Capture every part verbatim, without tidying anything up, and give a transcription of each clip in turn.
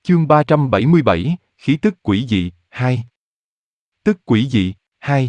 Chương ba trăm bảy mươi bảy, khí tức quỷ dị, hai. Tức quỷ dị, hai.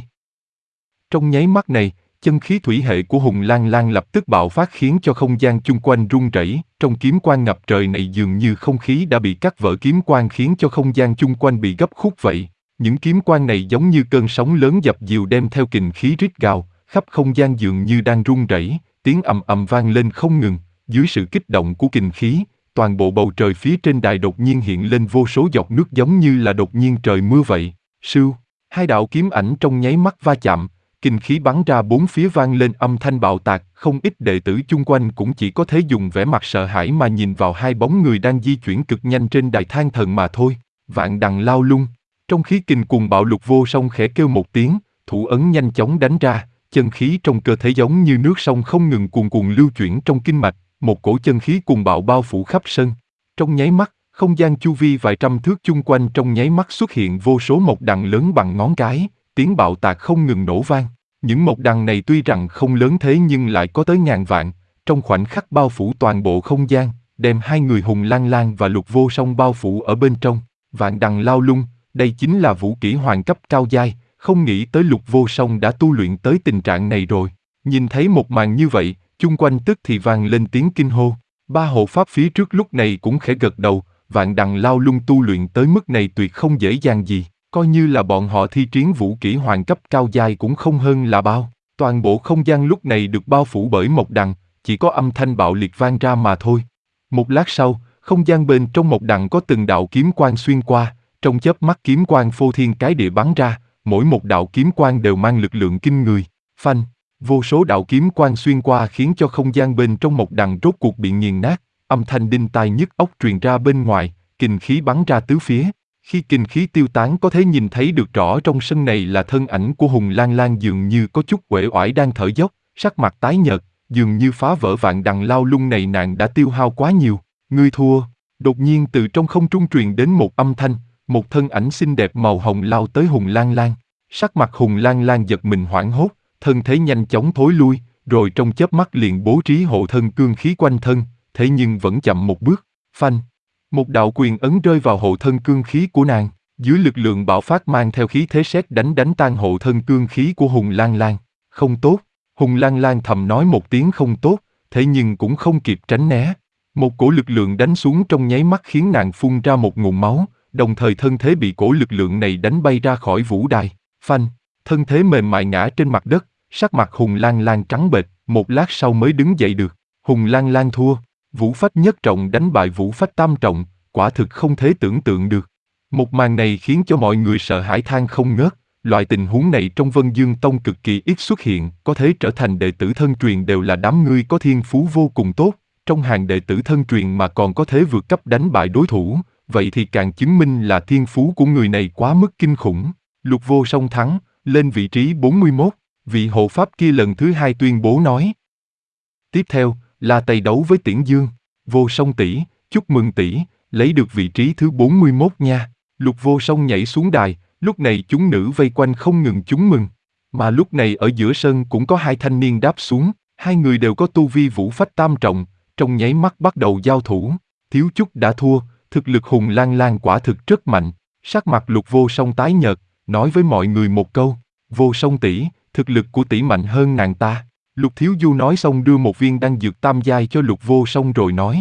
Trong nháy mắt này, chân khí thủy hệ của Hùng Lang Lang lập tức bạo phát khiến cho không gian chung quanh rung rẩy, trong kiếm quang ngập trời này dường như không khí đã bị cắt vỡ kiếm quang khiến cho không gian chung quanh bị gấp khúc vậy. Những kiếm quang này giống như cơn sóng lớn dập dìu đem theo kình khí rít gào, khắp không gian dường như đang rung rẩy, tiếng ầm ầm vang lên không ngừng, dưới sự kích động của kình khí, toàn bộ bầu trời phía trên đài đột nhiên hiện lên vô số giọt nước giống như là đột nhiên trời mưa vậy. Sưu, hai đạo kiếm ảnh trong nháy mắt va chạm, kình khí bắn ra bốn phía vang lên âm thanh bạo tạc, không ít đệ tử chung quanh cũng chỉ có thể dùng vẻ mặt sợ hãi mà nhìn vào hai bóng người đang di chuyển cực nhanh trên đài than thần mà thôi. Vạn đằng lao lung, trong khí kình cuồng bạo Lục Vô Song khẽ kêu một tiếng, thủ ấn nhanh chóng đánh ra, chân khí trong cơ thể giống như nước sông không ngừng cuồn cuộn lưu chuyển trong kinh mạch, một cổ chân khí cuồng bạo bao phủ khắp sân. Trong nháy mắt, không gian chu vi vài trăm thước chung quanh trong nháy mắt xuất hiện vô số mộc đằng lớn bằng ngón cái, tiếng bạo tạc không ngừng nổ vang. Những mộc đằng này tuy rằng không lớn thế nhưng lại có tới ngàn vạn, trong khoảnh khắc bao phủ toàn bộ không gian, đem hai người Hùng Lang Lang và Lục Vô Song bao phủ ở bên trong. Vạn đằng lao lung, đây chính là vũ kỹ hoàng cấp cao giai, không nghĩ tới Lục Vô Song đã tu luyện tới tình trạng này rồi. Nhìn thấy một màn như vậy, chung quanh tức thì vang lên tiếng kinh hô. Ba hộ pháp phía trước lúc này cũng khẽ gật đầu, vạn đằng lao lung tu luyện tới mức này tuyệt không dễ dàng gì, coi như là bọn họ thi triển vũ kỹ hoàng cấp cao giai cũng không hơn là bao. Toàn bộ không gian lúc này được bao phủ bởi mộc đằng, chỉ có âm thanh bạo liệt vang ra mà thôi. Một lát sau, không gian bên trong mộc đằng có từng đạo kiếm quang xuyên qua, trong chớp mắt kiếm quang phô thiên cái địa bắn ra, mỗi một đạo kiếm quang đều mang lực lượng kinh người. Phanh, vô số đạo kiếm quang xuyên qua khiến cho không gian bên trong mộc đằng rốt cuộc bị nghiền nát, âm thanh đinh tai nhức óc truyền ra bên ngoài, kình khí bắn ra tứ phía. Khi kình khí tiêu tán có thể nhìn thấy được rõ trong sân này là thân ảnh của Hùng Lang Lang dường như có chút uể oải đang thở dốc, sắc mặt tái nhợt, dường như phá vỡ vạn đằng lao lung này nàng đã tiêu hao quá nhiều. Ngươi thua. Đột nhiên từ trong không trung truyền đến một âm thanh, một thân ảnh xinh đẹp màu hồng lao tới Hùng Lang Lang. Sắc mặt Hùng Lang Lang giật mình hoảng hốt, thân thế nhanh chóng thối lui, rồi trong chớp mắt liền bố trí hộ thân cương khí quanh thân, thế nhưng vẫn chậm một bước. Phanh, một đạo quyền ấn rơi vào hộ thân cương khí của nàng, dưới lực lượng bạo phát mang theo khí thế sét đánh đánh tan hộ thân cương khí của Hùng Lang Lang. Không tốt. Hùng Lang Lang thầm nói một tiếng không tốt, thế nhưng cũng không kịp tránh né. Một cổ lực lượng đánh xuống trong nháy mắt khiến nàng phun ra một ngụm máu, đồng thời thân thế bị cổ lực lượng này đánh bay ra khỏi vũ đài. Phanh, thân thế mềm mại ngã trên mặt đất, sắc mặt Hùng Lang Lang trắng bệch, một lát sau mới đứng dậy được. Hùng Lang Lang thua, Vũ Phách nhất trọng đánh bại Vũ Phách tam trọng, quả thực không thể tưởng tượng được. Một màn này khiến cho mọi người sợ hãi than không ngớt, loại tình huống này trong Vân Dương Tông cực kỳ ít xuất hiện, có thể trở thành đệ tử thân truyền đều là đám ngươi có thiên phú vô cùng tốt, trong hàng đệ tử thân truyền mà còn có thể vượt cấp đánh bại đối thủ, vậy thì càng chứng minh là thiên phú của người này quá mức kinh khủng. Lục Vô Song thắng, lên vị trí bốn mươi mốt, vị hộ pháp kia lần thứ hai tuyên bố nói. Tiếp theo, là tày đấu với Tiễn Dương. Vô Song tỷ, chúc mừng tỷ, lấy được vị trí thứ bốn mươi mốt nha. Lục Vô Song nhảy xuống đài, lúc này chúng nữ vây quanh không ngừng chúng mừng. Mà lúc này ở giữa sân cũng có hai thanh niên đáp xuống, hai người đều có tu vi Vũ Phách tam trọng, trong nháy mắt bắt đầu giao thủ. Thiếu chút đã thua, thực lực Hùng Lang Lang quả thực rất mạnh. Sắc mặt Lục Vô Song tái nhợt, nói với mọi người một câu, Vô Song tỷ, thực lực của tỷ mạnh hơn nàng ta. Lục Thiếu Du nói xong đưa một viên đan dược tam giai cho Lục Vô Song rồi nói.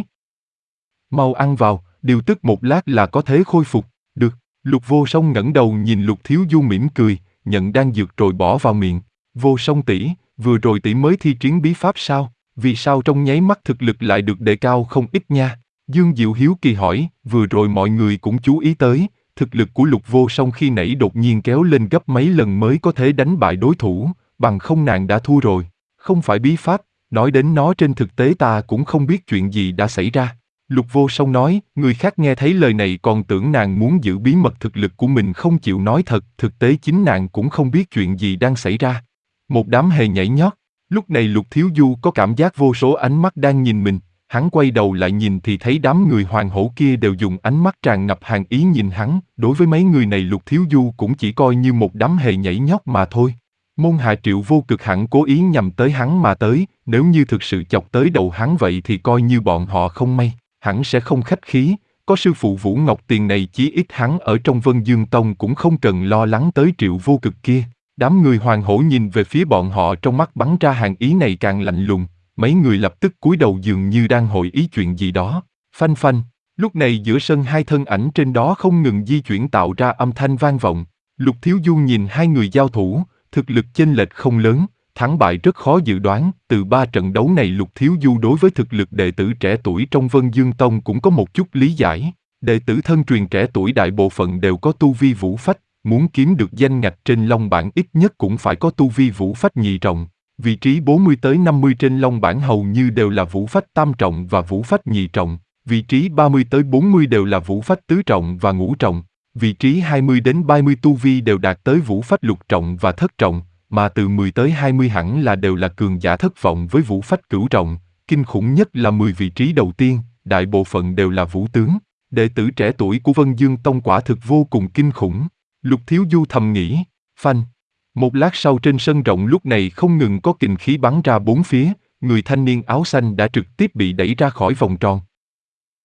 Mau ăn vào, điều tức một lát là có thể khôi phục. Được. Lục Vô Song ngẩng đầu nhìn Lục Thiếu Du mỉm cười, nhận đan dược rồi bỏ vào miệng. Vô Song tỷ, vừa rồi tỷ mới thi triển bí pháp sao? Vì sao trong nháy mắt thực lực lại được đề cao không ít nha? Dương Diệu hiếu kỳ hỏi, vừa rồi mọi người cũng chú ý tới, thực lực của Lục Vô Song khi nãy đột nhiên kéo lên gấp mấy lần mới có thể đánh bại đối thủ, bằng không nàng đã thua rồi. Không phải bí pháp, nói đến nó trên thực tế ta cũng không biết chuyện gì đã xảy ra. Lục Vô Song nói, người khác nghe thấy lời này còn tưởng nàng muốn giữ bí mật thực lực của mình không chịu nói thật, thực tế chính nàng cũng không biết chuyện gì đang xảy ra. Một đám hề nhảy nhót, lúc này Lục Thiếu Du có cảm giác vô số ánh mắt đang nhìn mình, hắn quay đầu lại nhìn thì thấy đám người hoàng hổ kia đều dùng ánh mắt tràn ngập hàn ý nhìn hắn, đối với mấy người này Lục Thiếu Du cũng chỉ coi như một đám hề nhảy nhót mà thôi. Môn Hạ Triệu vô cực hẳn cố ý nhằm tới hắn mà tới, nếu như thực sự chọc tới đầu hắn vậy thì coi như bọn họ không may, hẳn sẽ không khách khí, có sư phụ Vũ Ngọc Tiền này chí ít hắn ở trong Vân Dương Tông cũng không cần lo lắng tới Triệu Vô Cực kia. Đám người Hoàng Hổ nhìn về phía bọn họ trong mắt bắn ra hàng ý này càng lạnh lùng, mấy người lập tức cúi đầu dường như đang hội ý chuyện gì đó. Phanh phanh, lúc này giữa sân hai thân ảnh trên đó không ngừng di chuyển tạo ra âm thanh vang vọng. Lục Thiếu Du nhìn hai người giao thủ, thực lực chênh lệch không lớn, thắng bại rất khó dự đoán. Từ ba trận đấu này Lục Thiếu Du đối với thực lực đệ tử trẻ tuổi trong Vân Dương Tông cũng có một chút lý giải. Đệ tử thân truyền trẻ tuổi đại bộ phận đều có tu vi vũ phách, muốn kiếm được danh ngạch trên long bảng ít nhất cũng phải có tu vi vũ phách nhị trọng. Vị trí bốn mươi tới năm mươi trên long bảng hầu như đều là vũ phách tam trọng và vũ phách nhị trọng. Vị trí ba mươi tới bốn mươi đều là vũ phách tứ trọng và ngũ trọng. Vị trí hai mươi đến ba mươi tu vi đều đạt tới vũ phách lục trọng và thất trọng, mà từ mười tới hai mươi hẳn là đều là cường giả thất vọng với vũ phách cửu trọng. Kinh khủng nhất là mười vị trí đầu tiên, đại bộ phận đều là vũ tướng. Đệ tử trẻ tuổi của Vân Dương Tông quả thực vô cùng kinh khủng. Lục Thiếu Du thầm nghĩ, phanh. Một lát sau trên sân rộng lúc này không ngừng có kình khí bắn ra bốn phía, người thanh niên áo xanh đã trực tiếp bị đẩy ra khỏi vòng tròn.